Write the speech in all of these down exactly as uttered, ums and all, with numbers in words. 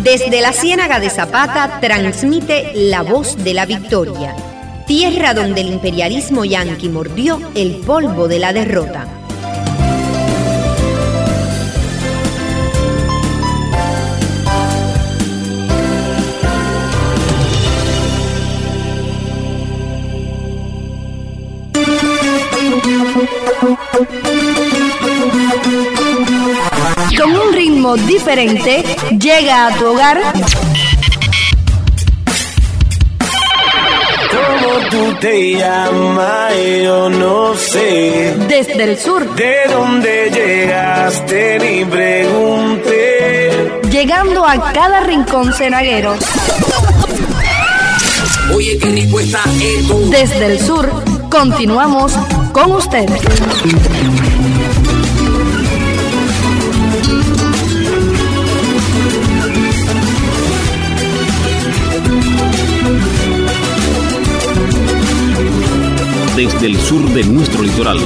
Desde la Ciénaga de Zapata transmite La Voz de la Victoria, tierra donde el imperialismo yanqui mordió el polvo de la derrota. Con un ritmo diferente, llega a tu hogar. ¿Cómo tú te llamas? Yo no sé. Desde el sur. ¿De dónde llegaste? Ni pregunté. Llegando a cada rincón cenaguero. Oye, qué rico está esto. Desde el sur, continuamos con ustedes. Desde el sur de nuestro litoral.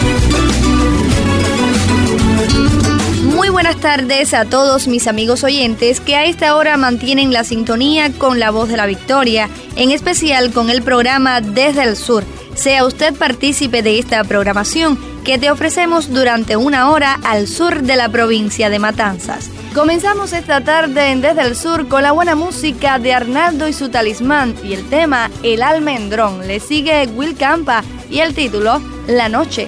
Muy buenas tardes a todos mis amigos oyentes que a esta hora mantienen la sintonía con La Voz de la Victoria, en especial con el programa Desde el Sur. Sea usted partícipe de esta programación que te ofrecemos durante una hora al sur de la provincia de Matanzas. Comenzamos esta tarde en Desde el Sur con la buena música de Arnaldo y su Talismán y el tema El Almendrón. Le sigue Will Campa y el título La Noche.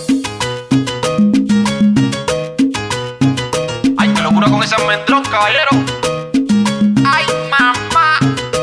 Ay, qué locura con ese almendrón, caballero. Ay, mamá.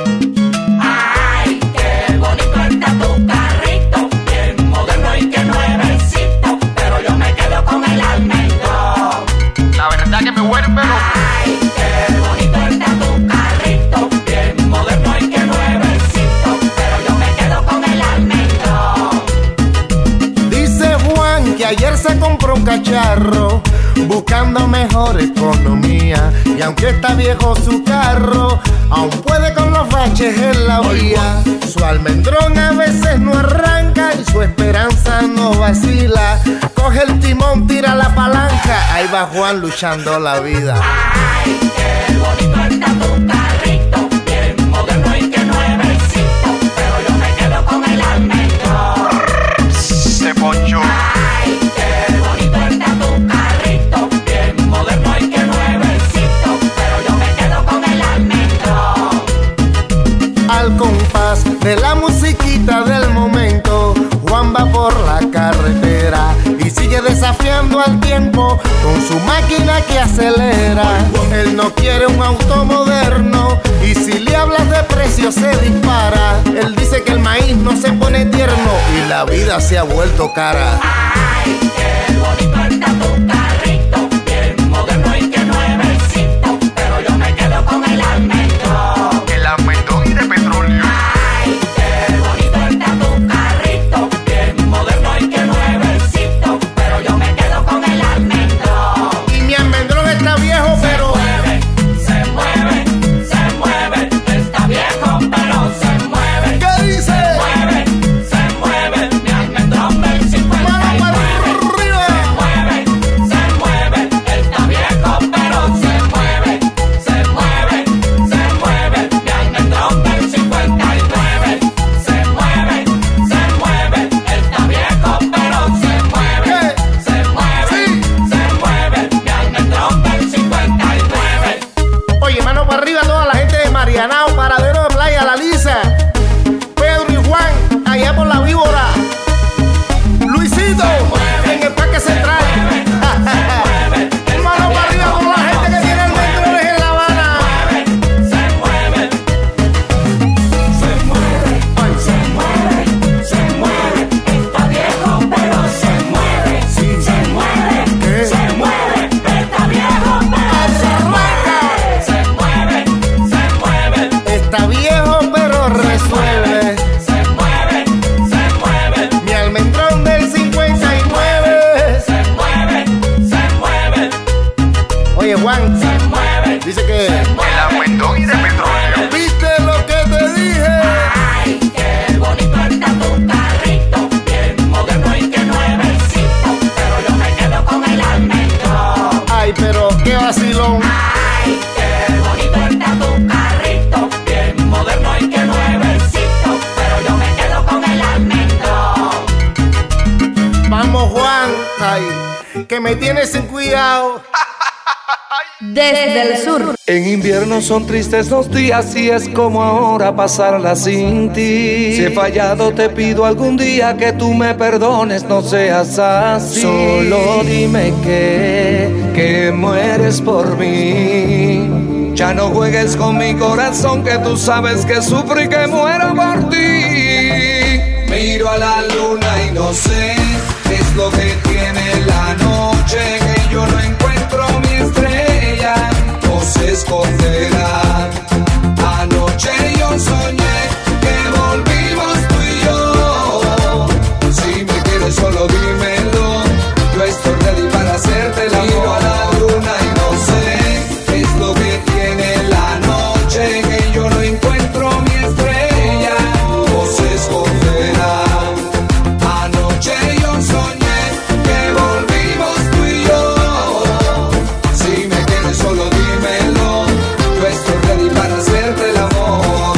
Ay, qué bonito está tu carrito, bien moderno y que nuevecito, pero yo me quedo con el almendrón. La verdad que me vuelve loco. Ay, qué bonito está tu carrito, bien moderno y que nuevecito, pero yo me quedo con el almendrón. Dice Juan que ayer se compró un cacharro buscando mejor economía, y aunque está viejo su carro, aún puede con los baches en la vía. Su almendrón a veces no arranca y su esperanza no vacila. Coge el timón, tira la palanca, ahí va Juan luchando la vida. Ay, qué bonito está tu carrito, bien moderno y que nuevecito, pero yo me quedo con el almendrón. Se ponchó. Ay, qué bonito está tu carrito, bien moderno y que nuevecito, pero yo me quedo con el almendrón. Al compás de la musiquita del momento, Juan va por la carretera y sigue desafiando al tiempo con su máquina que acelera. Él no quiere un auto moderno y si le hablas de precio se dispara. Él dice que el maíz no se pone tierno y la vida se ha vuelto cara. Ay, qué bonito está tu carrito, bien moderno y que nuevecito, pero yo me quedo con el almendrón. El almendrón y de petróleo. Ay, qué bonito está tu carrito, bien moderno y que nuevecito, pero yo me quedo con el almendrón. Y mi almendrón está viejo, pero Se mueve, se mueve, está viejo, pero se mueve. ¿qué dice? Se mueve, se mueve, mi almendrón del cincuenta y Ay, que me tienes sin cuidado. Desde el sur. En invierno son tristes los días y es como ahora pasarla sin ti. Si he fallado te pido algún día que tú me perdones, no seas así. Solo dime que, que mueres por mí. Ya no juegues con mi corazón, que tú sabes que sufro y que muero por ti. Miro a la luna y no sé qué es lo que tiene la noche, que yo no encuentro mi estrella, no se esconderá. Anoche yo soñé que volvimos tú y yo. Si me quieres solo dímelo, yo estoy ready para hacerte el amor. Miro a la luna y no sé qué es lo que tiene la noche, que yo no encuentro mi estrella, no se esconderá. Anoche yo soñé que volvimos tú y yo. Si me quieres solo dímelo, yo estoy ready para hacerte el amor.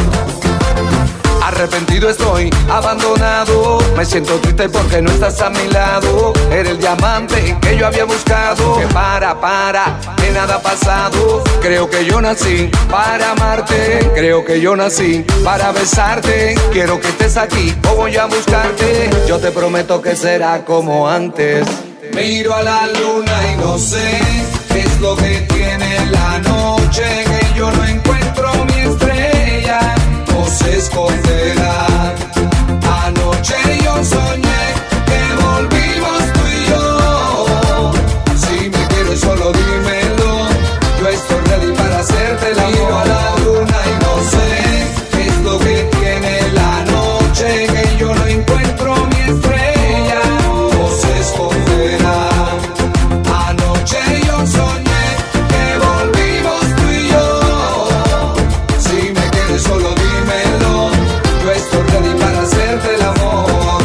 Arrepentido estoy, abandonado, me siento triste porque no estás a mi lado. Eres el diamante que yo había buscado. Que para, para, que nada ha pasado. Creo que yo nací para amarte, creo que yo nací para besarte. Quiero que estés aquí o voy a buscarte. Yo te prometo que será como antes. Miro a la luna y no sé qué es lo que tiene la noche, que yo no encuentro mi estrella, no se esconderá. Anoche yo soñé que volvimos tú y yo. Si me quieres solo dímelo, yo estoy ready para hacerte el amor. Miro a la luna y no sé qué es lo que tiene la noche, que yo no encuentro mi estrella, no se esconderá. Anoche yo soñé que volvimos tú y yo. Si me quieres solo dímelo, yo estoy ready para hacerte el amor.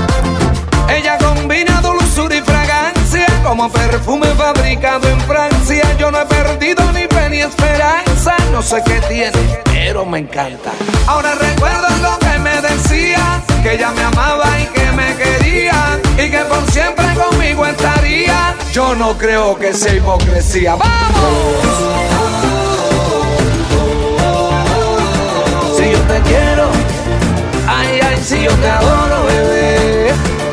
Ella combina dulzura y fragancia como perfume fabricado en Francia. Yo no he perdido ni fe ni esperanza, no sé qué tiene, pero me encanta. Ahora recuerdo lo que me decía, que ella me amaba y que me quería, y que por siempre conmigo estaría. Yo no creo que sea hipocresía. ¡Vamos! Si yo te quiero, ay, ay, si yo te adoro, bebé.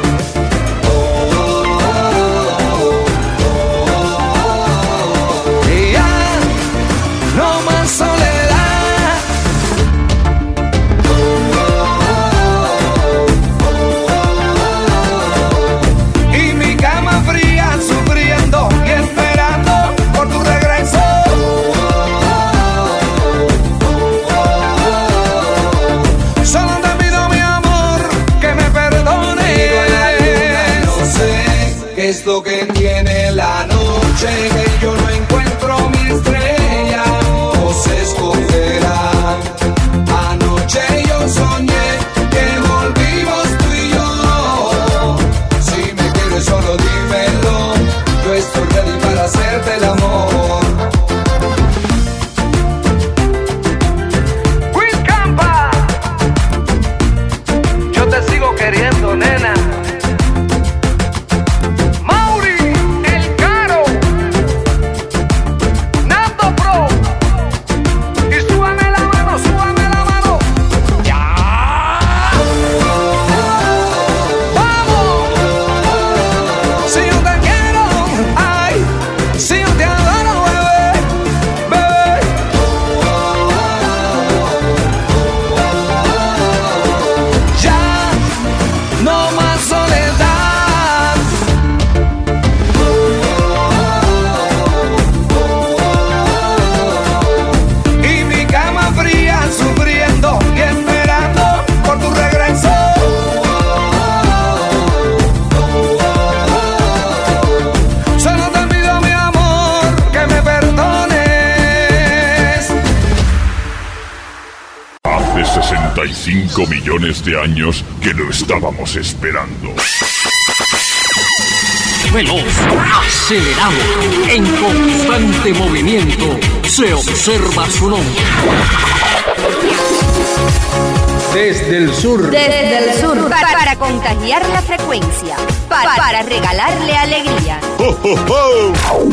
Y ya, no más soledad. Y mi cama fría sufriendo y esperando por tu regreso. Solo te pido, mi amor, que me perdones. No sé qué es lo que tiene la noche, que yo no encuentro mi estrella, no se esconderá. Anoche yo soñé que volvimos tú y yo. Si me quieres solo dímelo, yo estoy ready para hacerte el amor. Will Campa, yo te sigo queriendo, nena. Mauri, el Caro, Nando Pro. Y súbame la mano, súbame la mano. ¡Ya! ¡Vamos! Si yo te quiero, ay, si yo te adoro, bebé, bebé. Ya, no más soledad. Y mi cama fría sufriendo y esperando por tu regreso. Solo te pido, mi amor, que me perdones. Hace sesenta y cinco millones de años que lo estábamos esperando. Veloz, acelerado, en constante movimiento, se observa su nombre. Desde el sur. Desde el sur. Para, para contagiar la frecuencia. Para, para regalarle alegría. ¡Ho, ho, ho!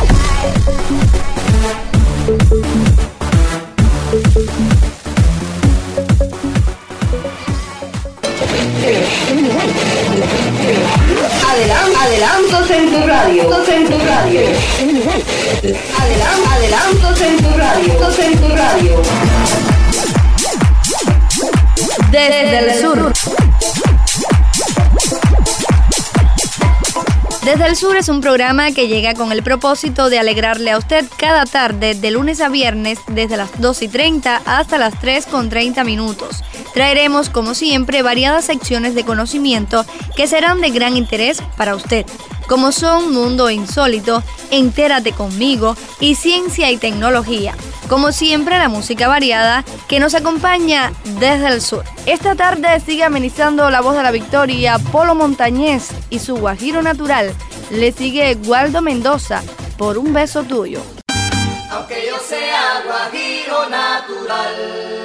Adelan- adelantos en tu radio, en tu radio. Adelan- adelantos en tu radio, en tu radio. Desde el sur. Desde el Sur es un programa que llega con el propósito de alegrarle a usted cada tarde, de lunes a viernes, desde las dos y treinta hasta las tres con treinta minutos. Traeremos, como siempre, variadas secciones de conocimiento que serán de gran interés para usted, como son Mundo Insólito, Entérate Conmigo y Ciencia y Tecnología. Como siempre, la música variada que nos acompaña desde el sur. Esta tarde sigue amenizando la voz de la victoria Polo Montañés y su guajiro natural. Le sigue Waldo Mendoza, Por un beso tuyo. Aunque yo sea guajiro natural.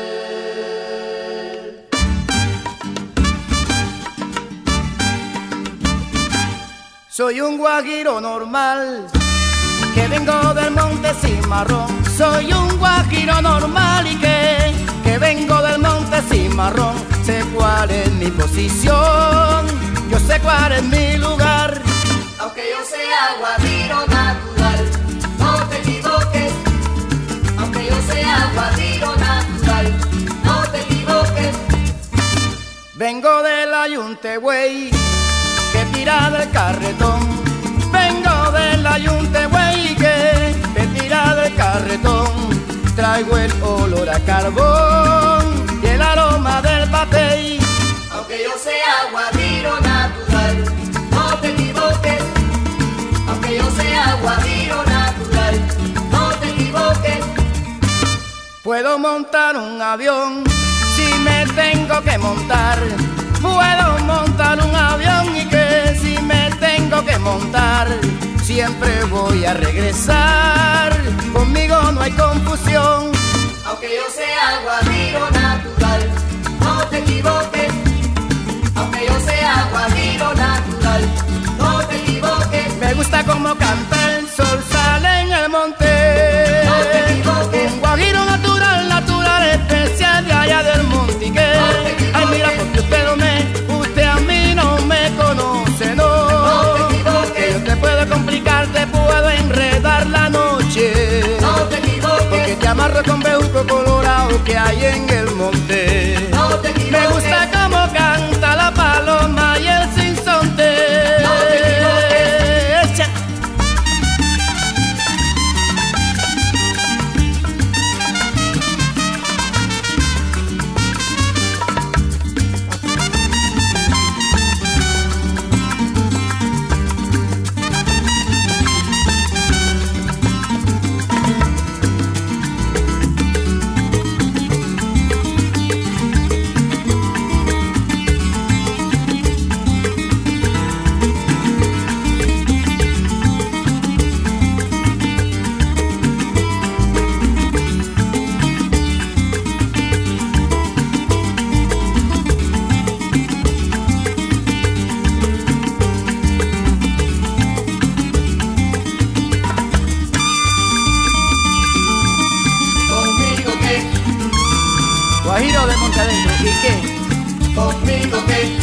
Soy un guajiro normal, que vengo del monte Cimarrón. Soy un guajiro normal y que, que vengo del monte Cimarrón. Sé cuál es mi posición, yo sé cuál es mi lugar. Aunque yo sea guajiro natural, no te equivoques. Aunque yo sea guajiro natural, no te equivoques. Vengo del ayunte, güey, que tira del carretón. Vengo del ayunte, güey, que, que tira del carretón. Traigo el olor a carbón y el aroma del batey. Aunque yo sea guajiro natural, no te equivoques. Aunque yo sea guajiro natural, no te equivoques. Puedo montar un avión si me tengo que montar. Puedo montar un avión y que si me tengo que montar, siempre voy a regresar. Conmigo no hay confusión. Aunque yo sea guajiro natural, no te equivoques. Aunque yo sea guajiro natural, no te equivoques. Me gusta como canta el sol, sale en el monte. No te equivoques. Un guajiro natural, natural, especial de allá del monte. Que, no ay, mira, porque usted no me, usted a mí no me conoce, no. No te equivoques. Que yo te puedo complicar, te puedo enredar la noche. No te equivoques. Porque te amarro con bejuco colorado que hay en el monte. No te equivoques. Me gusta como canta la paloma y el sinsonte. No te equivoques. Echa. Guajiro de monte adentro, ¿y qué? Conmigo que,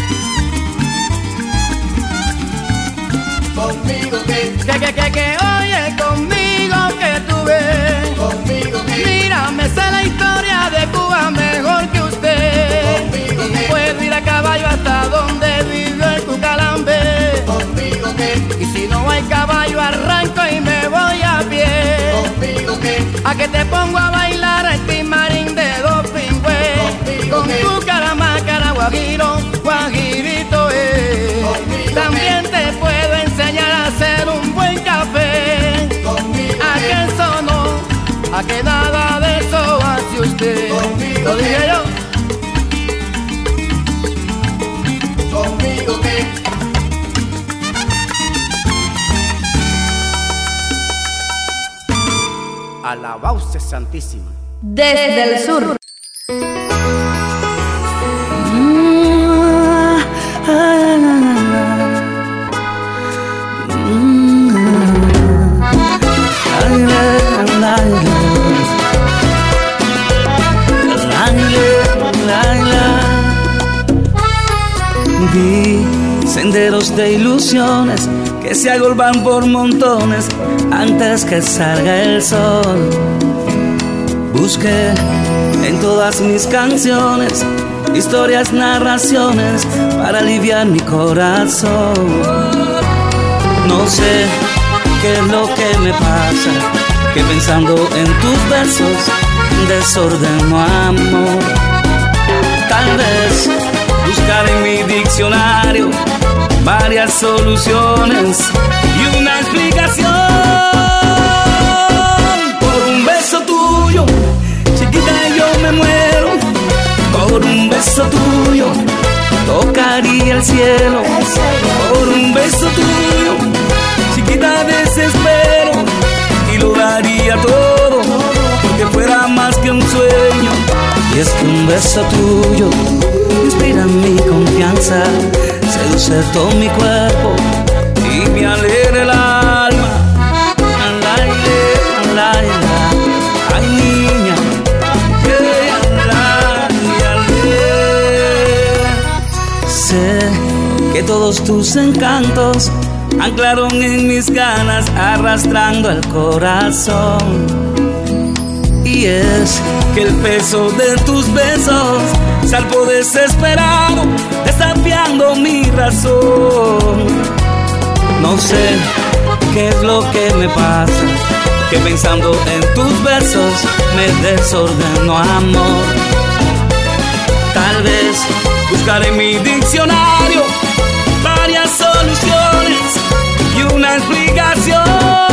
conmigo que, Que, que, que, que, oye, conmigo que tú ves. conmigo que, Mira, me sé la historia de Cuba mejor que usted. Conmigo que, puedo ir a caballo hasta donde vive el Cucalambe. conmigo que, Y si no hay caballo, arranco y me voy a pie. conmigo que, A que te pongo a bailar el timarín de dos pingües. Conmigo Con que, tu caramácara, guajiro, guajirito es. Conmigo También te puedo enseñar a hacer un buen café. conmigo A que, que eso no, a que nada de eso hace usted. Conmigo Lo dije que, yo. conmigo que, Alabauce Santísima. Desde el sur. senderos de ilusiones que se agolpan por montones antes que salga el sol. Busqué en todas mis canciones historias, narraciones para aliviar mi corazón. No sé qué es lo que me pasa, que pensando en tus besos desordeno amor. Tal vez buscar en mi diccionario varias soluciones y una explicación. Por un beso tuyo, chiquita, yo me muero. Por un beso tuyo tocaría el cielo. Por un beso tuyo, chiquita, desespero y lo daría todo porque fuera más que un sueño. Y es que un beso tuyo inspira mi confianza, seduce todo mi cuerpo y me alegra el alma. Alaile, alaila, ay niña, yeah, alaile. Sé que todos tus encantos anclaron en mis ganas, arrastrando el corazón. Y es que el peso de tus besos salvo desesperado, desafiando mi razón. No sé qué es lo que me pasa, que pensando en tus besos me desordeno amor. Tal vez buscaré en mi diccionario varias soluciones y una explicación.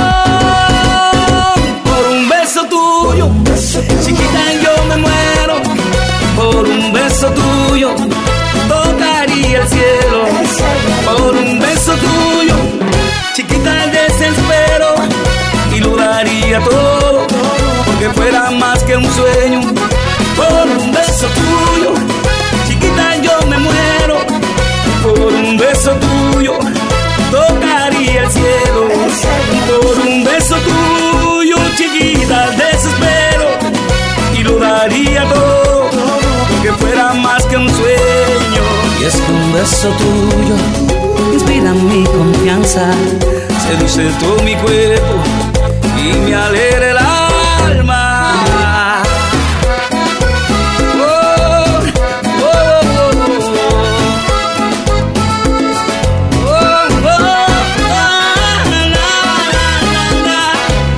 Por un beso tuyo, chiquita, yo me muero. Por un beso tuyo tocaría el cielo. Por un beso tuyo, chiquita, el desespero y lo daría todo porque fuera más que un sueño. Por un beso tuyo, chiquita, yo me muero. Por un beso tuyo tocaría el cielo. Por un beso tuyo, chiquita, el desespero y lo daría todo porque fuera más que un sueño. Y es que un beso tuyo inspira mi confianza, seduce todo mi cuerpo y me alegra el alma. Oh, oh, oh, oh, oh, ah, la, la, la, la.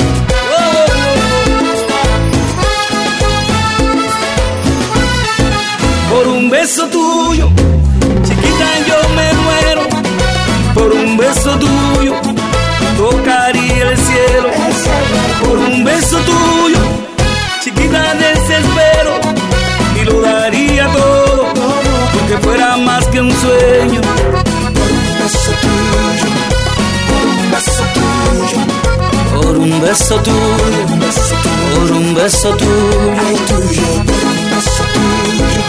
Oh, por un beso tuyo, chiquita, yo me muero. Por un beso tuyo tocaría el cielo. Por un beso tuyo, chiquita, desespero y lo daría todo porque fuera más que un sueño. Por un beso tuyo, por un beso tuyo, por un beso tuyo,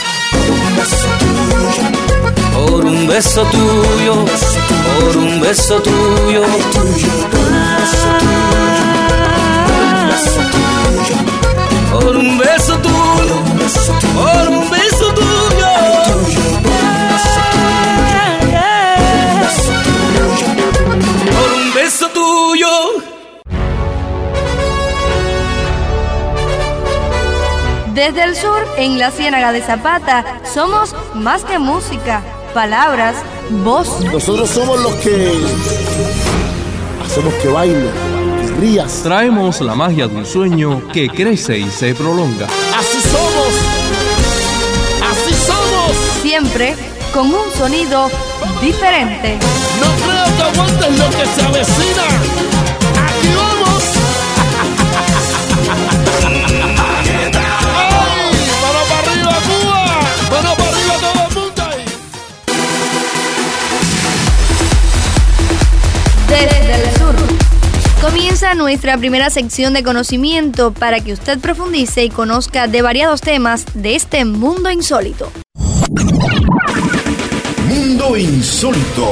por un beso tuyo, por un beso tuyo, por un beso tuyo, por un beso tuyo, por un beso tuyo. Desde el sur, en la Ciénaga de Zapata, somos más que música, palabras, voz. Nosotros somos los que hacemos que baile, que rías. Traemos la magia de un sueño que crece y se prolonga. Así somos, así somos. Siempre con un sonido diferente. No creo que aguantes lo que se avecina. Aquí vamos. Desde el sur comienza nuestra primera sección de conocimiento para que usted profundice y conozca de variados temas de este mundo insólito. Mundo insólito.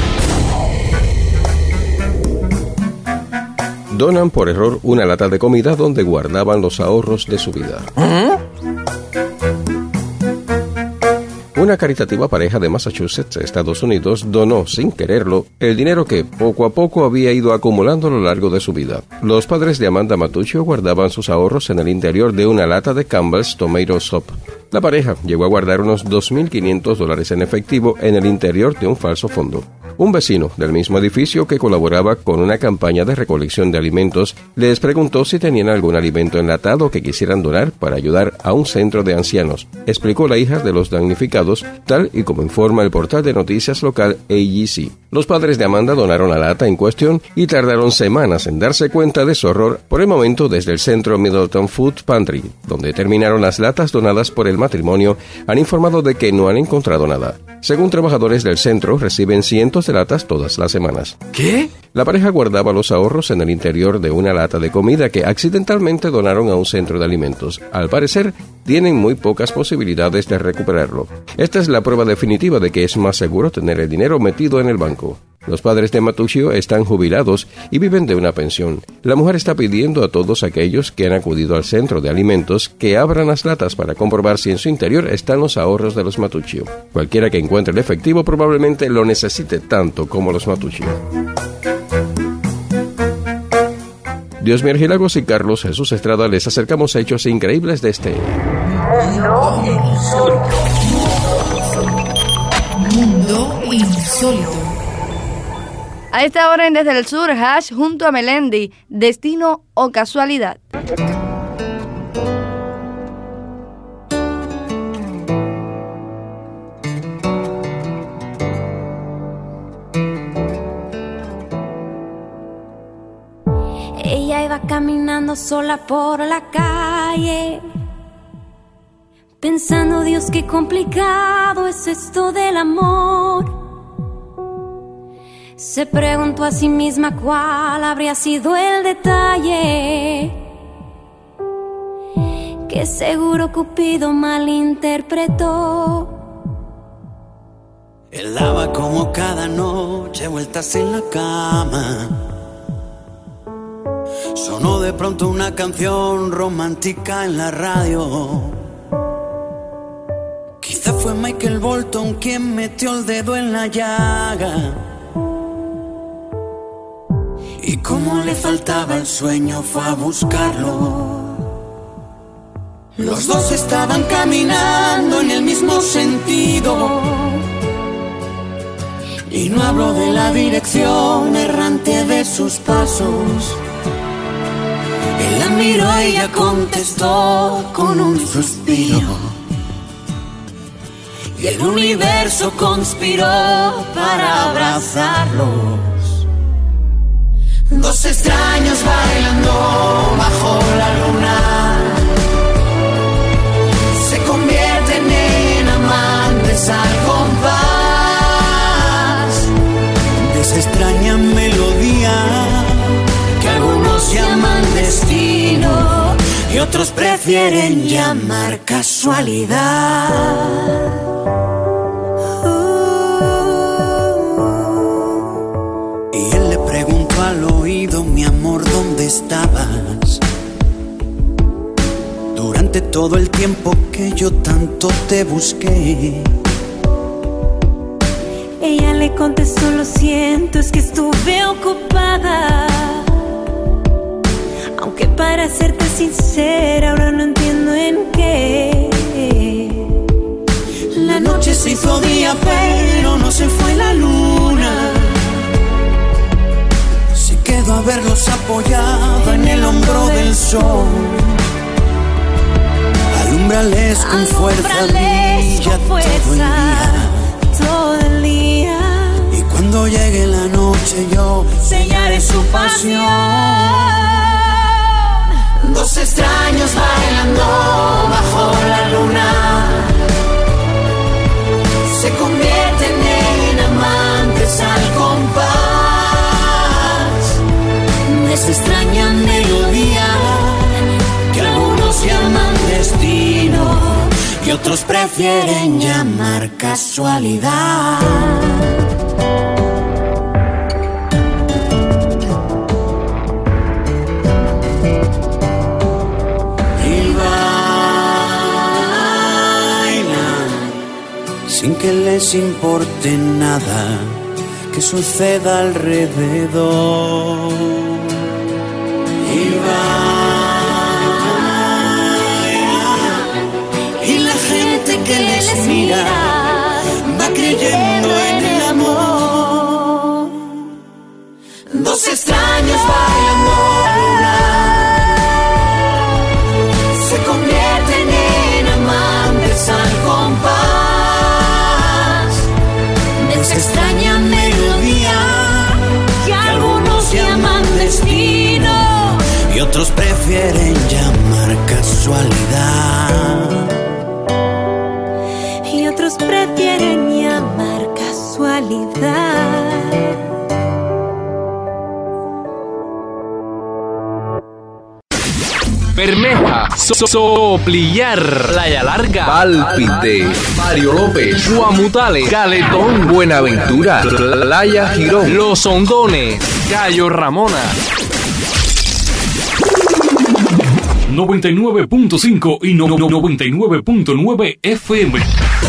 Donan por error una lata de comida donde guardaban los ahorros de su vida. ¿Ah? Una caritativa pareja de Massachusetts, Estados Unidos, donó, sin quererlo, el dinero que poco a poco había ido acumulando a lo largo de su vida. Los padres de Amanda Matuccio guardaban sus ahorros en el interior de una lata de Campbell's Tomato Soup. La pareja llegó a guardar unos dos mil quinientos dólares en efectivo en el interior de un falso fondo. Un vecino del mismo edificio que colaboraba con una campaña de recolección de alimentos les preguntó si tenían algún alimento enlatado que quisieran donar para ayudar a un centro de ancianos, explicó la hija de los damnificados, tal y como informa el portal de noticias local A G C. Los padres de Amanda donaron la lata en cuestión y tardaron semanas en darse cuenta de su horror, por el momento desde el centro Middleton Food Pantry, donde terminaron las latas donadas por el matrimonio, han informado de que no han encontrado nada. Según trabajadores del centro, reciben cientos de latas todas las semanas. ¿Qué? La pareja guardaba los ahorros en el interior de una lata de comida que accidentalmente donaron a un centro de alimentos. Al parecer, tienen muy pocas posibilidades de recuperarlo. Esta es la prueba definitiva de que es más seguro tener el dinero metido en el banco. Los padres de Matuccio están jubilados y viven de una pensión. La mujer está pidiendo a todos aquellos que han acudido al centro de alimentos que abran las latas para comprobar si en su interior están los ahorros de los Matuccio. Cualquiera que encuentre el efectivo probablemente lo necesite tanto como los Matuccio. Dios mío, Argilagos y Carlos Jesús Estrada les acercamos a hechos increíbles de este Mundo Insólito. Mundo Insólito. A esta hora en Desde el Sur, Hash junto a Melendi, Destino o Casualidad. Ella iba caminando sola por la calle, pensando, Dios, qué complicado es esto del amor. Se preguntó a sí misma cuál habría sido el detalle que seguro Cupido malinterpretó. Él daba como cada noche vueltas en la cama. Sonó de pronto una canción romántica en la radio. Quizá fue Michael Bolton quien metió el dedo en la llaga. Y como le faltaba el sueño fue a buscarlo. Los dos estaban caminando en el mismo sentido. Y no hablo de la dirección errante de sus pasos. Él la miró y ella contestó con un suspiro. Y el universo conspiró para abrazarlos. Dos extraños bailando bajo la luna se convierten en amantes al compás de esa extraña melodía que algunos llaman destino y otros prefieren llamar casualidad. Al oído, mi amor, ¿dónde estabas? Durante todo el tiempo que yo tanto te busqué. Ella le contestó, lo siento, es que estuve ocupada. Aunque para serte sincera, ahora no entiendo en qué. La noche se hizo día, pero no se fue la luna. Quedo a verlos apoyado en el hombro del sol. Alúmbrales con fuerza, brilla todo el día, todo el día. Y cuando llegue la noche yo sellaré su pasión. Dos extraños bailando bajo la luna se convierten en amantes al compás. Esa extraña melodía que algunos llaman destino y otros prefieren llamar casualidad. Y bailan les importe nada que suceda alrededor. Y baila, y la gente que les mira va creyendo en el amor. Dos extraños bailando luna se convierten en amantes al compás de esa extraña melodía que algunos llaman destino y otros prefieren llamar casualidad. Y otros prefieren llamar casualidad. Bermeja, so Soplillar, Playa Larga, Pálpite, Mario López, Guamutales, Caletón, Buenaventura, Playa Girón, Los Hondones, Cayo Ramona. noventa y nueve punto cinco y no, no, noventa y nueve punto nueve F M.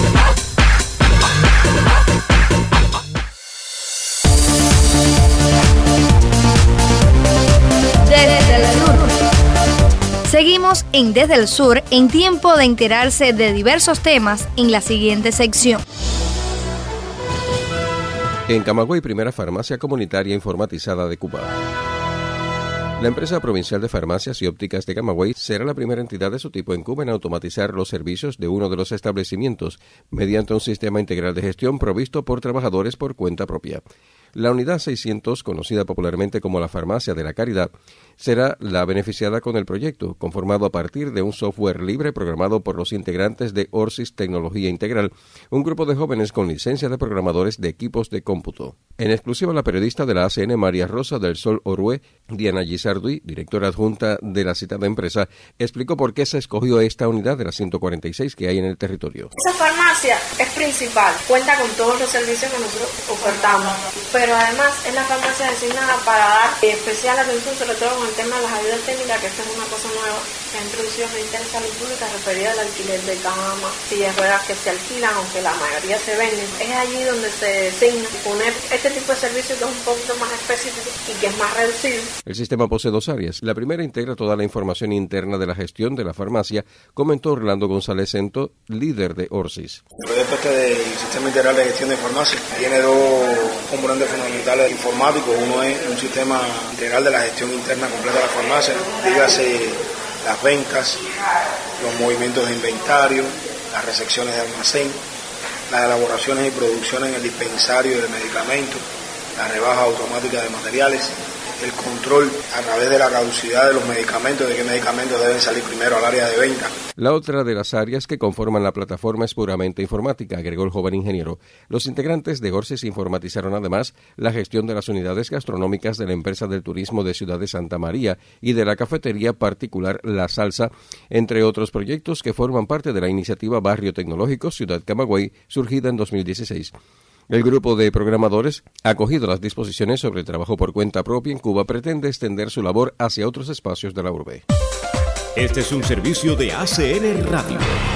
Desde el sur. Seguimos en Desde el Sur, en tiempo de enterarse de diversos temas en la siguiente sección. En Camagüey, primera farmacia comunitaria informatizada de Cuba. La empresa provincial de farmacias y ópticas de Camagüey será la primera entidad de su tipo en Cuba en automatizar los servicios de uno de los establecimientos mediante un sistema integral de gestión provisto por trabajadores por cuenta propia. La unidad seiscientos, conocida popularmente como la Farmacia de la Caridad, será la beneficiada con el proyecto, conformado a partir de un software libre programado por los integrantes de Orsis Tecnología Integral, un grupo de jóvenes con licencia de programadores de equipos de cómputo. En exclusiva, la periodista de la A C N, María Rosa del Sol Orue, Diana Gisarduy, directora adjunta de la citada empresa, explicó por qué se escogió esta unidad de las ciento cuarenta y seis que hay en el territorio. Esa farmacia es principal, cuenta con todos los servicios que nosotros ofertamos, pero además es la farmacia designada para dar especial atención, sobre todo con el tema de las ayudas técnicas, que esta es una cosa nueva que ha introducido el Ministerio de Salud Pública referida al alquiler de camas, sillas de ruedas que se alquilan, aunque la mayoría se venden. Es allí donde se designa poner este tipo de servicios que es un poquito más específico y que es más reducido. El sistema posee dos áreas. La primera integra toda la información interna de la gestión de la farmacia, comentó Orlando González Cento, líder de Orsis. El proyecto este del sistema integral de gestión de farmacia tiene dos componentes fundamentales informáticos. Uno es un sistema integral de la gestión interna completa de la farmacia, dígase las ventas, los movimientos de inventario, las recepciones de almacén, las elaboraciones y producciones en el dispensario de medicamentos, la rebaja automática de materiales, el control a través de la caducidad de los medicamentos, de qué medicamentos deben salir primero al área de venta. La otra de las áreas que conforman la plataforma es puramente informática, agregó el joven ingeniero. Los integrantes de Orsis informatizaron además la gestión de las unidades gastronómicas de la empresa del turismo de Ciudad de Santa María y de la cafetería particular La Salsa, entre otros proyectos que forman parte de la iniciativa Barrio Tecnológico Ciudad Camagüey, surgida en dos mil dieciséis. El grupo de programadores, acogido las disposiciones sobre trabajo por cuenta propia en Cuba, pretende extender su labor hacia otros espacios de la urbe. Este es un servicio de A C N Radio.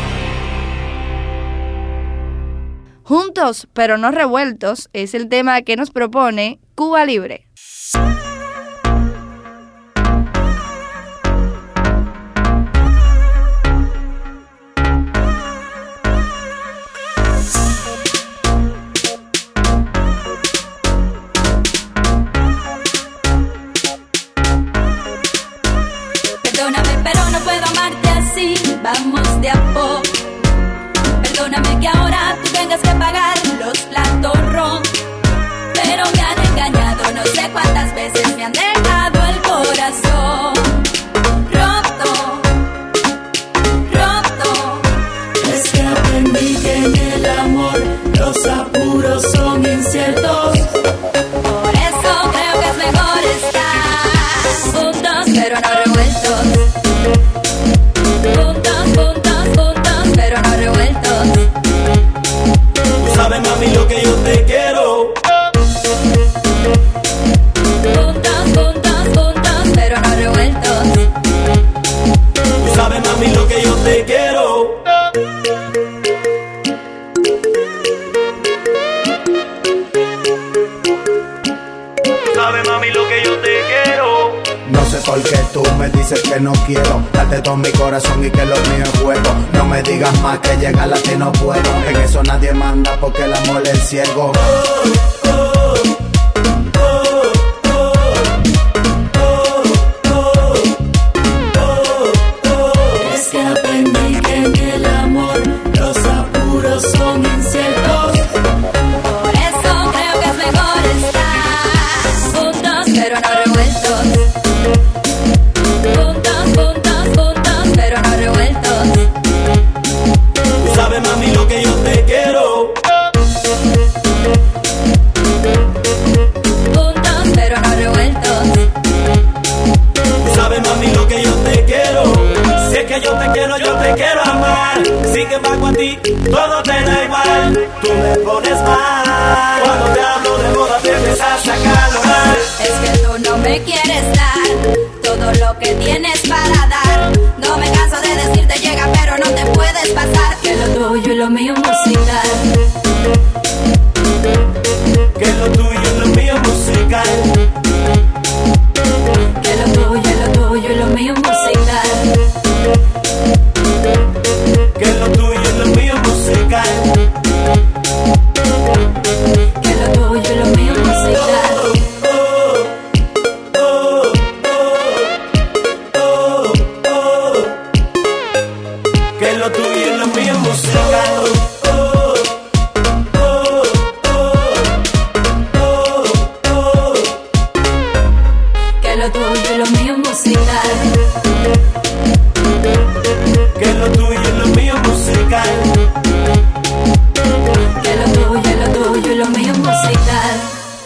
Juntos, pero no revueltos, es el tema que nos propone Cuba Libre. Vamos de a poco. Perdóname que ahora tú tengas que pagar los platos rotos, pero me han engañado no sé cuántas veces. sabes, mami, lo que yo te quiero. No sé por qué tú me dices que no quiero darte todo mi corazón y que lo mío es juego. No me digas más que llegar a ti no puedo. En eso nadie manda porque el amor es ciego. Es que aprendí que en el amor los apuros son inciertos. Por eso creo que es mejor estar juntos pero no revueltos. Juntos, juntos, juntos pero no revueltos. Tú sabes, mami, lo que yo te quiero. Juntos pero no revueltos. Tú sabes, mami, lo que yo te quiero. Si es que yo te quiero, yo te quiero amar. Sin embargo a ti todo te da igual. Tú me pones mal. Cuando te hablo de moda te empiezas a calor. Es que tú no me quieres dar todo lo que tienes para dar. No me canso de decirte llega pero no te puedes pasar. Que lo tuyo y lo mío musical. Que lo tuyo y lo mío musical. Que lo tuyo y lo tuyo y lo mío musical. Que lo tuyo y lo mío musical. Que lo tuyo y lo mío musical. Que lo tuyo y lo mío musical. Que lo tuyo y lo mío musical. Que lo tuyo y lo mío musical. Que lo tuyo y lo tuyo y lo mío musical.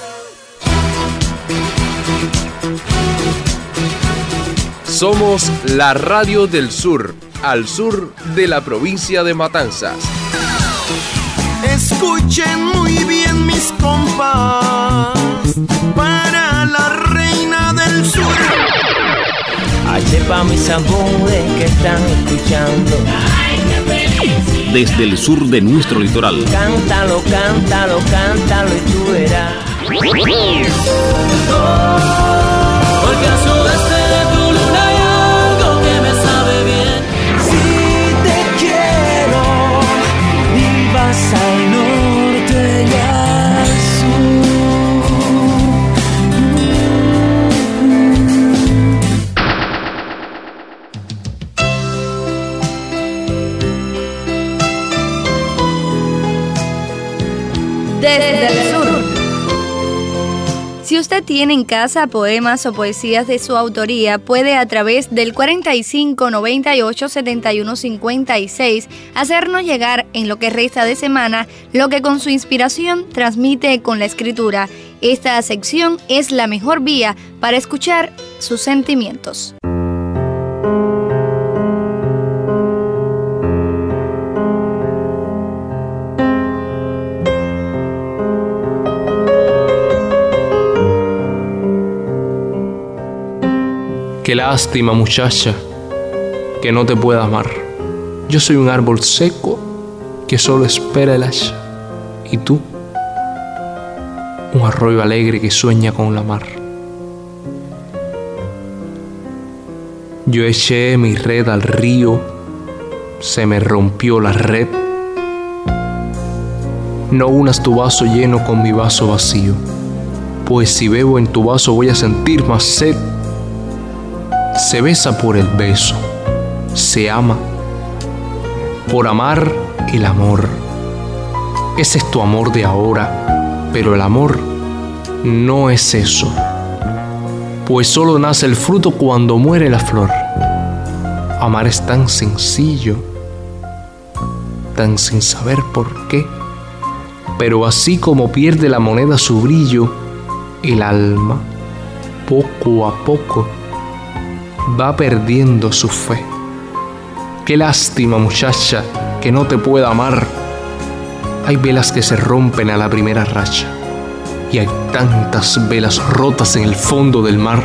Somos la radio del sur, al sur de la provincia de Matanzas. Escuchen muy bien mis compas, para la reina del sur. H pa' mis amores que están escuchando. ¡Ay, qué feliz! Desde el sur de nuestro litoral. Cántalo, cántalo, cántalo y tú verás. Porque al sudeste de tu luna hay algo que me sabe bien. Si te quiero y vas al norte y al sur. Desde el sur. Si usted tiene en casa poemas o poesías de su autoría, puede a través del cuarenta y cinco, noventa y ocho, setenta y uno, cincuenta y seis hacernos llegar en lo que resta de semana lo que con su inspiración transmite con la escritura. Esta sección es la mejor vía para escuchar sus sentimientos. Qué lástima, muchacha, que no te pueda amar. Yo soy un árbol seco que solo espera el hacha. Y tú, un arroyo alegre que sueña con la mar. Yo eché mi red al río, se me rompió la red. No unas tu vaso lleno con mi vaso vacío, pues si bebo en tu vaso voy a sentir más sed. Se besa por el beso, se ama, por amar el amor. Ese es tu amor de ahora, pero el amor no es eso, pues solo nace el fruto cuando muere la flor. Amar es tan sencillo, tan sin saber por qué, pero así como pierde la moneda su brillo, el alma, poco a poco, va perdiendo su fe. Qué lástima, muchacha, que no te pueda amar. Hay velas que se rompen a la primera racha, y hay tantas velas rotas en el fondo del mar.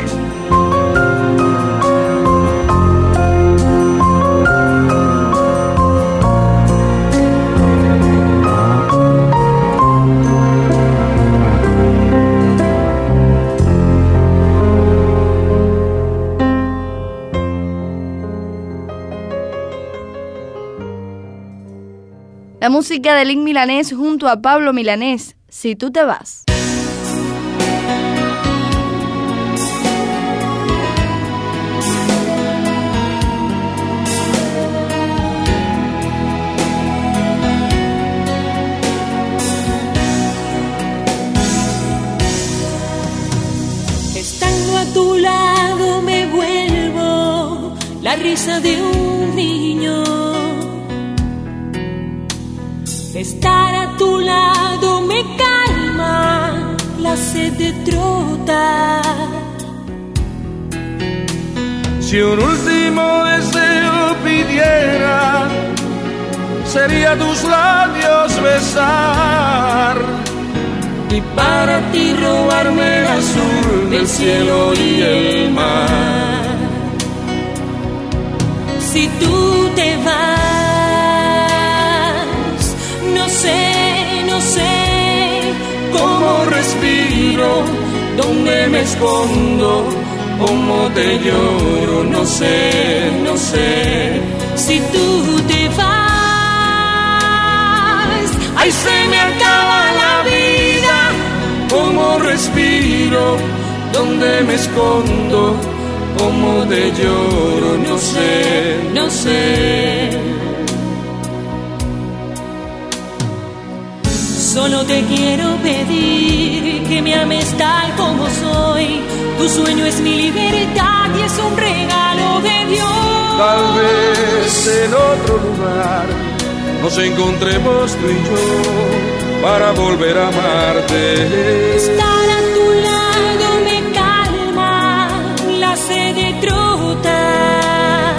La música de Link Milanés junto a Pablo Milanés, Si tú te vas. Estando a tu lado me vuelvo la risa de un niño. Estar a tu lado me calma la sed de trotar. Si un último deseo pidiera, sería tus labios besar, y para ti robarme el azul del cielo y el mar. Si tú te vas, no sé, no sé cómo respiro, dónde me escondo, cómo te lloro, no sé, no sé. Si tú te vas, ay, se me acaba la vida, cómo respiro, dónde me escondo, cómo te lloro, no sé, no sé. Solo te quiero pedir que me ames tal como soy. Tu sueño es mi libertad y es un regalo de Dios. Tal vez en otro lugar nos encontremos tú y yo para volver a amarte. Estar a tu lado me calma la sed de trotar.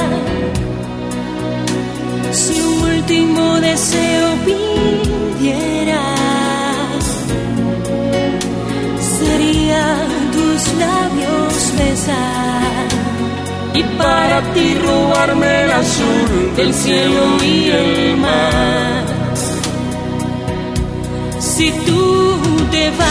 Si un último deseo pidiera, sería tus labios besar, y para ti robarme el azul del cielo y el mar. Si tú te vas,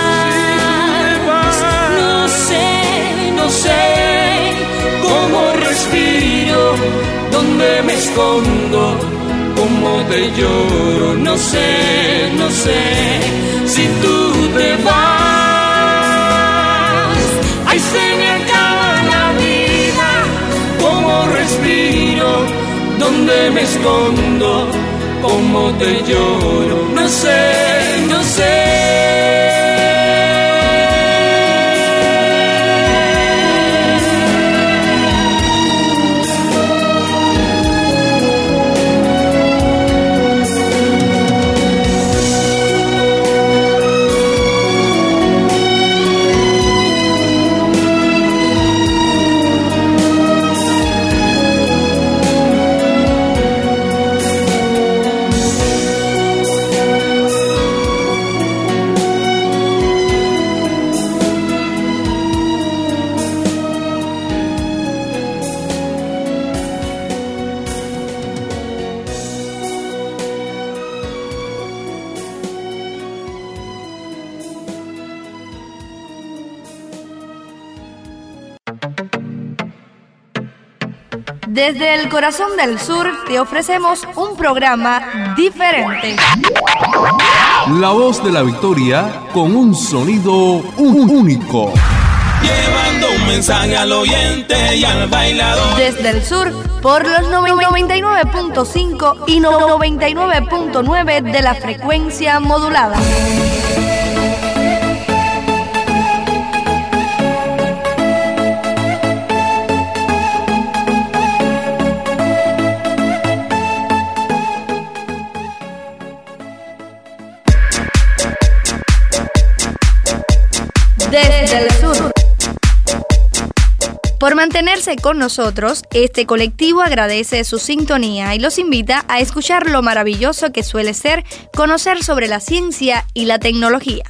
no sé, no sé cómo respiro, dónde me escondo, cómo te lloro, no sé, no sé. Si tú te vas, ay, se me acaba la vida, cómo respiro, dónde me escondo, cómo te lloro, no sé, no sé. Desde el corazón del sur te ofrecemos un programa diferente. La voz de la victoria con un sonido único. Llevando un mensaje al oyente y al bailador. Desde el sur, por los noventa y nueve punto cinco y noventa y nueve punto nueve de la frecuencia modulada. Desde el sur. Por mantenerse con nosotros, este colectivo agradece su sintonía y los invita a escuchar lo maravilloso que suele ser conocer sobre la ciencia y la tecnología.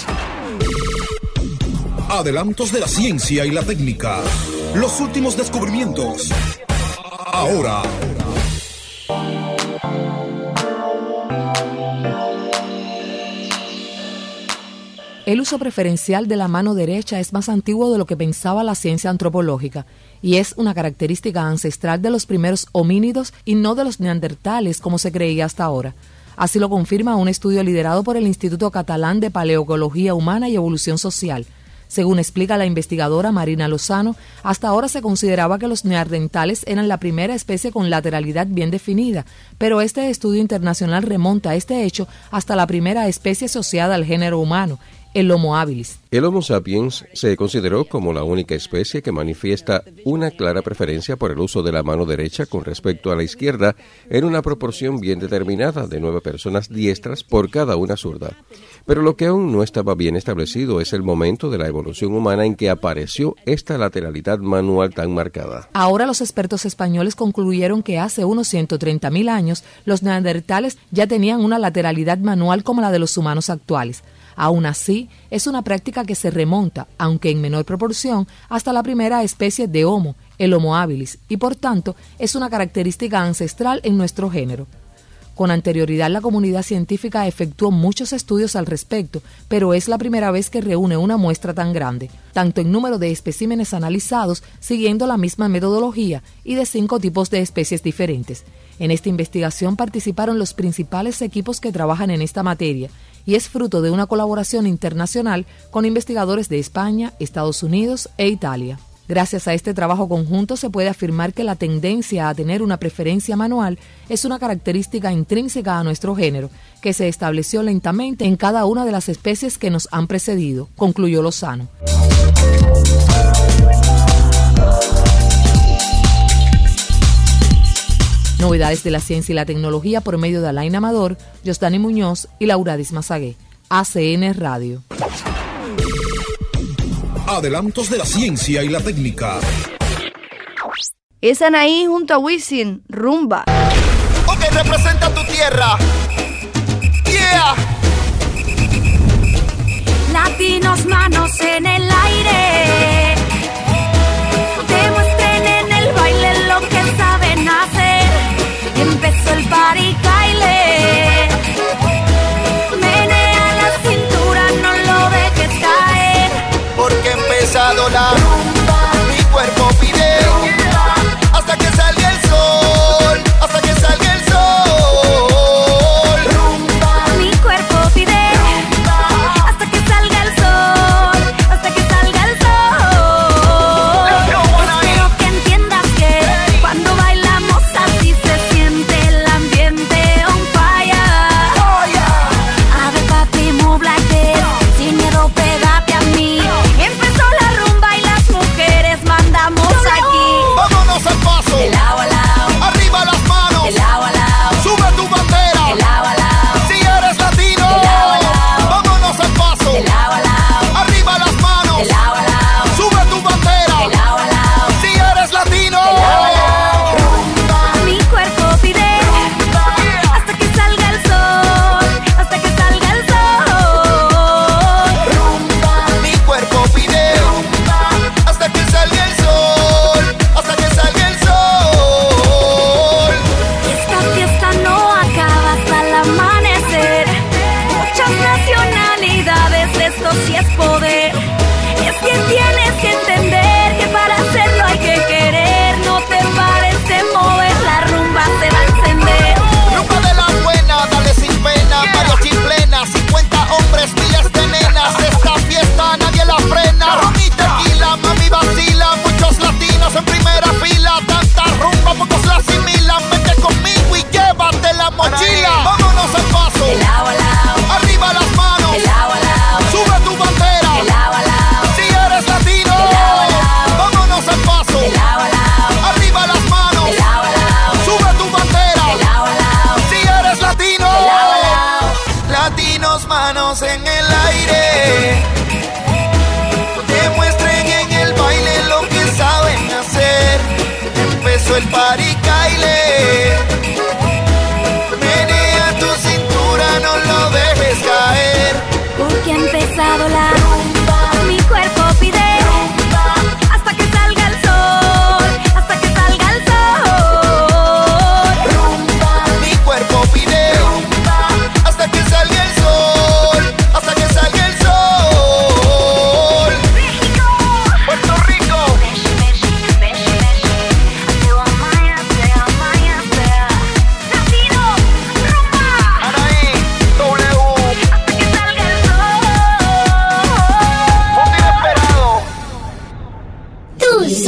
Adelantos de la ciencia y la técnica. Los últimos descubrimientos. Ahora. El uso preferencial de la mano derecha es más antiguo de lo que pensaba la ciencia antropológica y es una característica ancestral de los primeros homínidos y no de los neandertales como se creía hasta ahora. Así lo confirma un estudio liderado por el Instituto Catalán de Paleoecología Humana y Evolución Social. Según explica la investigadora Marina Lozano, hasta ahora se consideraba que los neandertales eran la primera especie con lateralidad bien definida, pero este estudio internacional remonta este hecho hasta la primera especie asociada al género humano, el Homo habilis. El Homo sapiens se consideró como la única especie que manifiesta una clara preferencia por el uso de la mano derecha con respecto a la izquierda en una proporción bien determinada de nueve personas diestras por cada una zurda. Pero lo que aún no estaba bien establecido es el momento de la evolución humana en que apareció esta lateralidad manual tan marcada. Ahora los expertos españoles concluyeron que hace unos ciento treinta mil años los neandertales ya tenían una lateralidad manual como la de los humanos actuales. Aún así, es una práctica que se remonta, aunque en menor proporción, hasta la primera especie de Homo, el Homo habilis, y por tanto es una característica ancestral en nuestro género. Con anterioridad, la comunidad científica efectuó muchos estudios al respecto, pero es la primera vez que reúne una muestra tan grande, tanto en número de especímenes analizados, siguiendo la misma metodología, y de cinco tipos de especies diferentes. En esta investigación participaron los principales equipos que trabajan en esta materia, y es fruto de una colaboración internacional con investigadores de España, Estados Unidos e Italia. Gracias a este trabajo conjunto se puede afirmar que la tendencia a tener una preferencia manual es una característica intrínseca a nuestro género, que se estableció lentamente en cada una de las especies que nos han precedido, concluyó Lozano. Novedades de la ciencia y la tecnología por medio de Alain Amador, Yosdani Muñoz y Lauradis Mazagué. A C N Radio. Adelantos de la ciencia y la técnica. Es Anaí junto a Wisin, Rumba. Ok, representa tu tierra. Yeah. Latinos, manos en el aire. Demuestren en el baile lo que saben hacer. Empezó el party baile. Menea la cintura, no lo dejes caer. Porque ha empezado la rumba. Mi cuerpo pide rumba. Hasta que salga el sol. Hasta que salga el sol. Rumba. Mi cuerpo pide rumba. Hasta que salga el sol. Hasta que salga el sol. Espero que entiendas que cuando bailamos así se siente el ambiente on fire. A ver papi, move like this. Sin miedo, pégate a mí. Empezó la rumba y las mujeres mandamos aquí. Vámonos al paso. De lado a lado. Arriba las manos. De lado a lado. Sube tu bandera. De lado a lado. Si eres latino. De lado a lado. Vámonos al paso. De lado a lado. Arriba las manos. De lado a lado. Sube tu bandera. De lado a lado. Si eres latino. De lado a lado. Mi cuerpo pide hasta que salga el sol, hasta que salga el sol. Mi cuerpo pide hasta que salga el sol, hasta que salga el sol. Esta fiesta no acaba hasta el amanecer. Muchas nacionalidades, esto sí es poder. Es que tienes que entender que para hacerlo hay que querer. No te pares de mover, la rumba se va a encender. Rumba de la buena, dale sin pena, mariachi plena, cincuenta hombres, miles de nenas. Esta fiesta nadie la frena. Ron y tequila, mami vacila, muchos latinos en primera fila. Tanta rumba, pocos la asimilan. Vente conmigo y llévate la mochila. Vámonos al paso. De lado a lado. Arriba las manos. De lado a lado. Sube tu bandera. De lado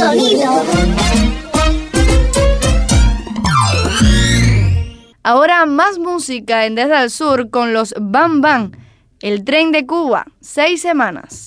sonido. Ahora más música en Desde el Sur con los Bam Bam, el tren de Cuba, seis semanas.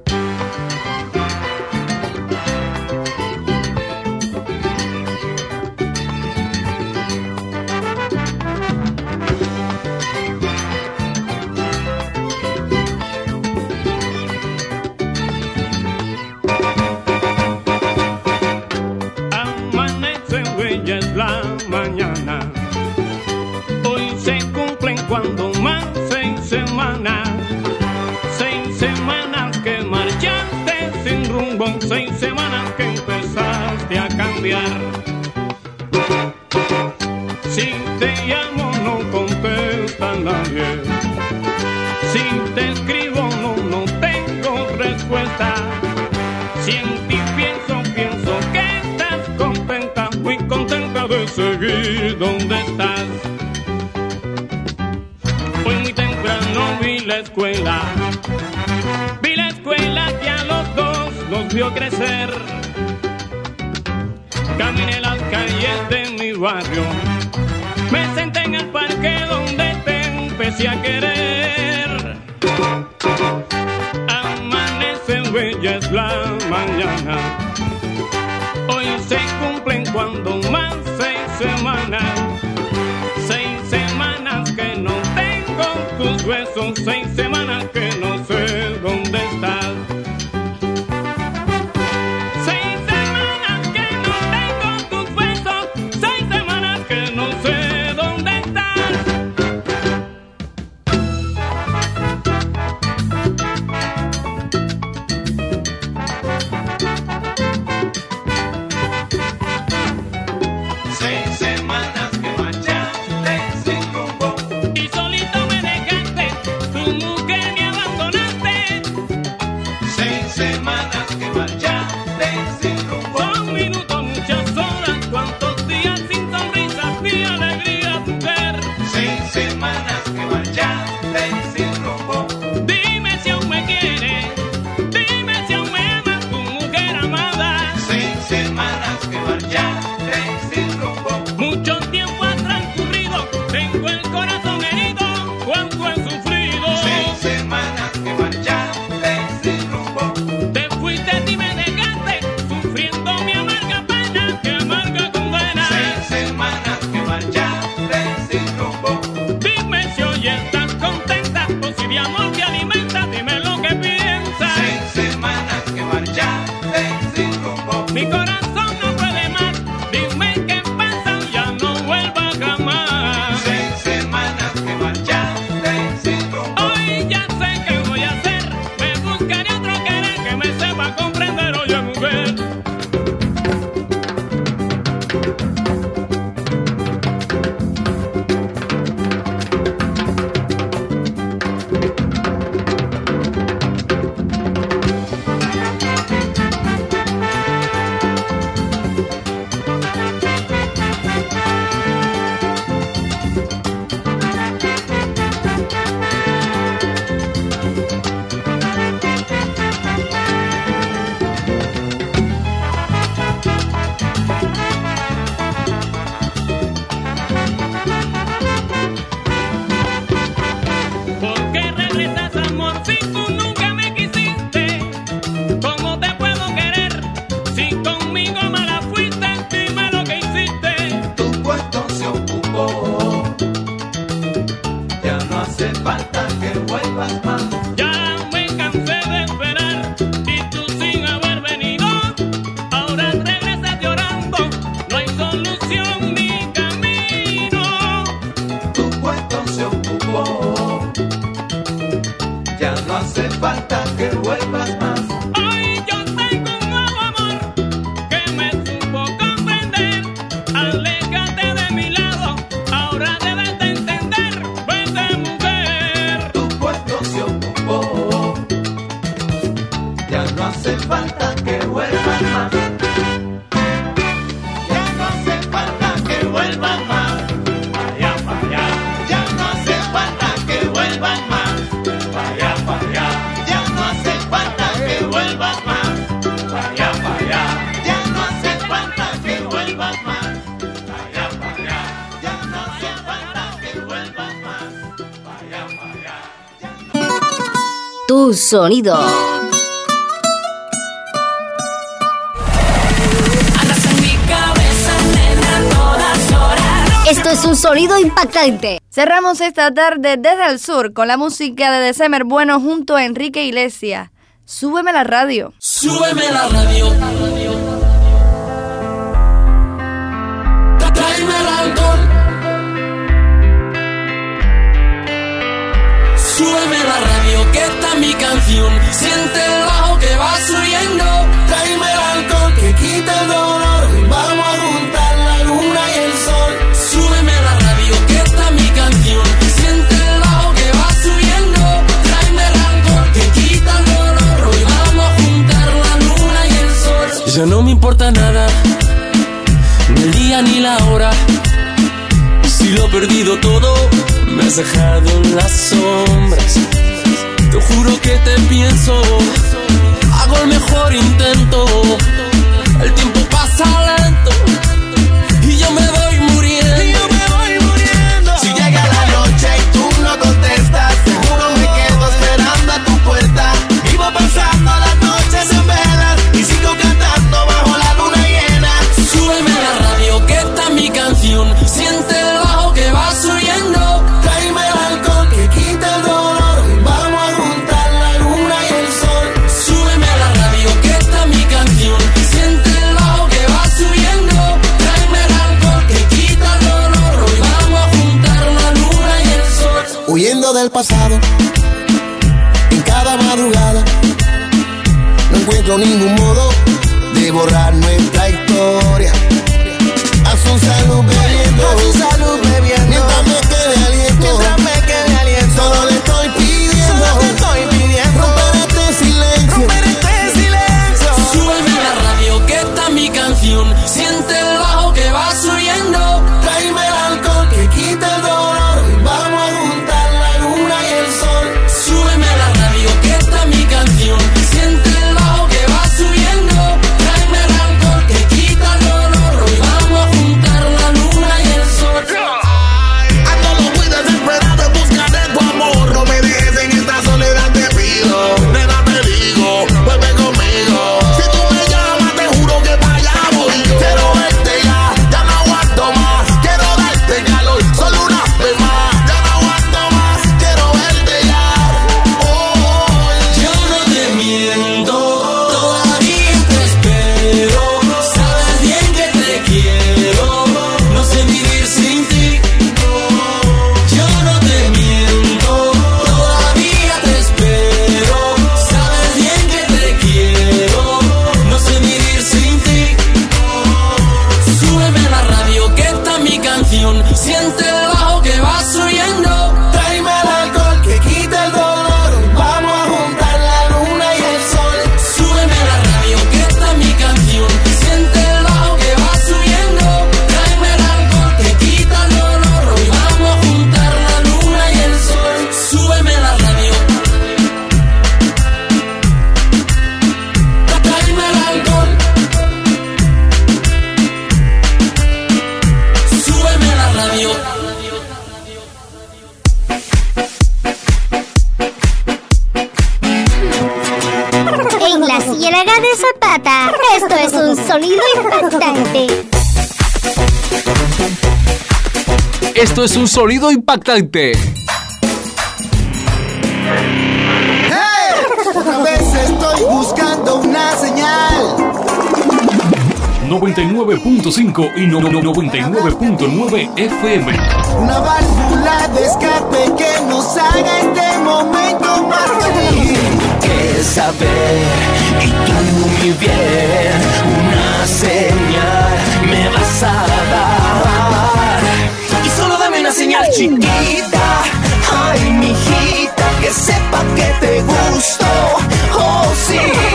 Amanece bella es la mañana. Hoy se cumplen cuando más seis semanas. Seis semanas que marchaste sin rumbo. Seis semanas que empezaste a cambiar. Si te llamo no contesta nadie. Si te escribo no, no tengo respuesta. Si en ti pienso, pienso que estás contenta. Muy contenta de seguir donde estás. Hoy muy temprano vi la escuela. Vi la escuela que a los dos nos vio crecer. Caminé las calles de mi barrio. Me senté en el parque donde te empecé a querer. Amanece bella es la mañana. Hoy se cumplen cuando más seis semanas. Seis semanas que no tengo tus besos. Seis semanas que no sé dónde estás. Seis semanas que no tengo tus besos. Seis semanas que no sé dónde estás. Seis semanas que marchaste sin rumbo. Y solito me dejaste, tu mujer me abandonaste. Seis semanas que marchaste sin rumbo. Son minutos, muchas horas, cuántos días sin sonrisas ni alegría, mujer. Seis semanas que marchaste sin rumbo. Dime si aún me quieres, dime si aún me amas, tu mujer amada. Seis semanas que marchaste sin rumbo. Mucho tiempo ha transcurrido, tengo el corazón herido, cuánto he sufrido. Seis semanas que marchaste sin rumbo. Te fuiste y me dejaste, sufriendo mi amarga pena, que amarga condena. Seis semanas que marchaste sin rumbo. Dime si hoy estás contenta, o si de amor te alimentas, dime lo que piensas. Seis semanas que marchaste sin rumbo. Mi corazón no puede más, dime qué pasa, ya no vuelva jamás. Seis semanas que marchaste sin rumbo. Hoy ya sé qué voy a hacer, me buscaré otro querer que me sepa comprender, oye mujer. ¿Por qué regresas, amor, si tú nunca me quisiste? ¿Cómo te puedo querer si conmigo mala fuiste? Dime lo que hiciste. Tu puesto se ocupó. Ya no hace falta que vuelvas más. Ya me cansé de esperar y tú sin haber venido. Ahora regresas llorando, no hay solución ni camino. Tu puesto se ocupó. Ya no hace falta que vuelvas más. Hoy yo tengo un nuevo amor que me supo comprender. Aléjate de mi lado, ahora debes de entender. Vete, mujer. Tu puesto se ocupó. Ya no hace falta que vuelvas más. Ya no hace falta que vuelvas más. Vaya, vaya. Ya no hace falta que vuelvas más. Vaya, vaya. Ya no hace falta que vuelvas más. Vaya, vaya. Ya tu sonido. Esto es un sonido impactante. Cerramos esta tarde desde el sur con la música de December Bueno junto a Enrique Iglesias. Súbeme la radio. Súbeme la radio. Tráeme el alcohol. Súbeme la radio, que esta es mi canción. Siente el bajo que va subiendo. Tráeme el alcohol que quita el dolor. Vamos a juntar la luna y el sol. Súbeme la radio, que esta es mi canción. Siente el bajo que va subiendo. Tráeme el alcohol que quita el dolor. Hoy vamos a juntar la luna y el sol. Ya no me importa nada, ni el día ni la hora. Si lo he perdido todo, me has dejado en las sombras. Te juro que te pienso, hago el mejor intento. El tiempo pasa lento y yo me voy muriendo. Y yo me voy muriendo. Si llega la noche y tú no contestas, seguro me quedo esperando a tu puerta. Vivo pasando las noches en velas y sigo cantando bajo la luna llena. Súbeme la radio, que esta es mi canción. Siente el bajo que va subiendo. Tráeme el alcohol que quita el dolor. Vamos a juntar la luna y el sol. Súbeme la radio, que esta es mi canción. Siente el bajo que va subiendo. Tráeme el alcohol que quita el dolor. Hoy vamos a juntar la luna y el sol. Huyendo del pasado, en cada madrugada, no encuentro ningún modo de borrar nuestra historia. A su salud bebiendo, a su salud bebiendo, mientras me quede aliento, mientras me quede aliento. Solo le estoy pidiendo, solo te estoy pidiendo, romper este silencio, romper este silencio. Súbeme la radio, que esta es mi canción. Siente el bajo que va subiendo. Tráeme el alcohol que quita el dolor. Vamos a juntar la luna y el sol. Súbeme la radio, que esta es mi canción. Siente el bajo que va subiendo. Tráeme el alcohol que quita el dolor. Hoy vamos a juntar la luna y el sol. Ando lo muy desesperado en busca de tu amor. No me dejes en esta soledad, te pido. Nena, te digo, vuelve conmigo. Si tú me llamas, te juro que para allá voy yo. Quiero verte ya, ya no aguanto más. Quiero darte calor, solo una vez más. Ya no aguanto más, quiero verte ya. Oh, yo no te miento, todavía te espero. Sabes bien que te quiero, no sé vivir sin ti. Yo no te miento, todavía te espero. Sabes bien que te quiero, no sé vivir sin ti. Súbeme la radio, que esta es mi canción. Siente el bajo que va subiendo. Tráeme el alcohol que quita el dolor. Vamos a juntar la luna y el sol. Súbeme la radio, que esta es mi canción. Siente el bajo que va subiendo. Tráeme el alcohol que quita el dolor. Hoy vamos a juntar la luna y el sol. Súbeme la radio. Tráeme el alcohol. Súbeme la radio. En la Ciénaga de Zapata, esto es un sonido impactante. Esto es un sonido impactante. Otra vez estoy buscando una señal. noventa y nueve punto cinco y no- no- noventa y nueve punto nueve F M. Una válvula de escape que nos haga este momento más feliz. Que saber y tú mi bien, una señal me vas a dar. Y solo dame una señal chiquita, ay mijita, que sepa que te gusto, oh sí.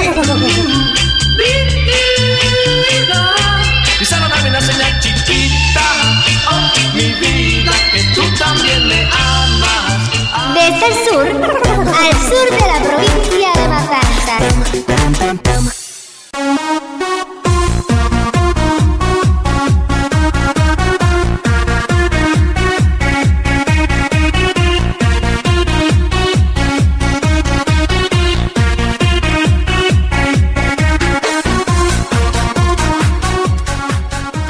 Y solo dame una señal chiquita, oh mi vida, que tú también me amas. Desde el sur al sur de la provincia de Matanzas.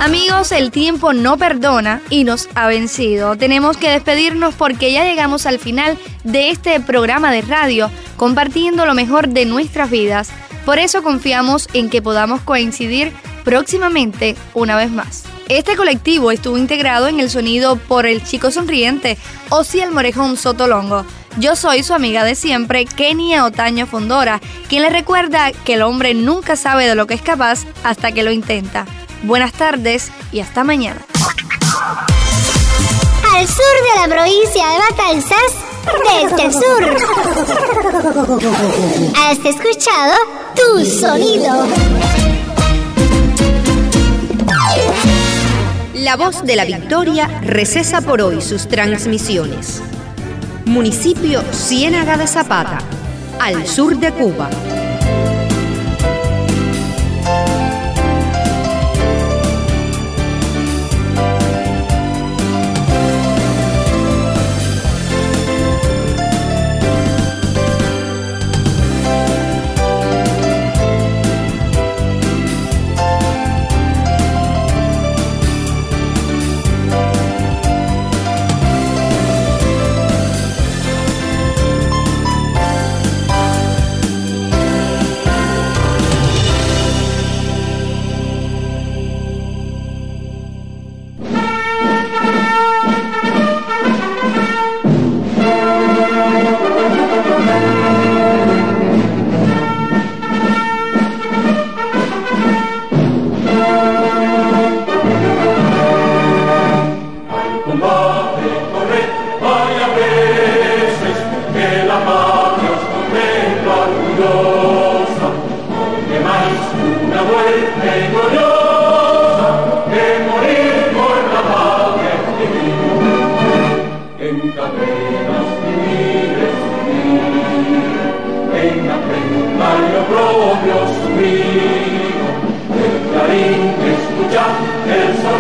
Amigos, el tiempo no perdona y nos ha vencido. Tenemos que despedirnos porque ya llegamos al final de este programa de radio, compartiendo lo mejor de nuestras vidas. Por eso confiamos en que podamos coincidir próximamente una vez más. Este colectivo estuvo integrado en el sonido por el chico sonriente, Osiel Morejón Sotolongo. Yo soy su amiga de siempre, Kenia Otaño Fondora, quien le recuerda que el hombre nunca sabe de lo que es capaz hasta que lo intenta. Buenas tardes y hasta mañana. Al sur de la provincia de Matanzas, desde el sur. Has escuchado Tu Sonido. La Voz de la Victoria recesa por hoy sus transmisiones. Municipio Ciénaga de Zapata, al sur de Cuba. El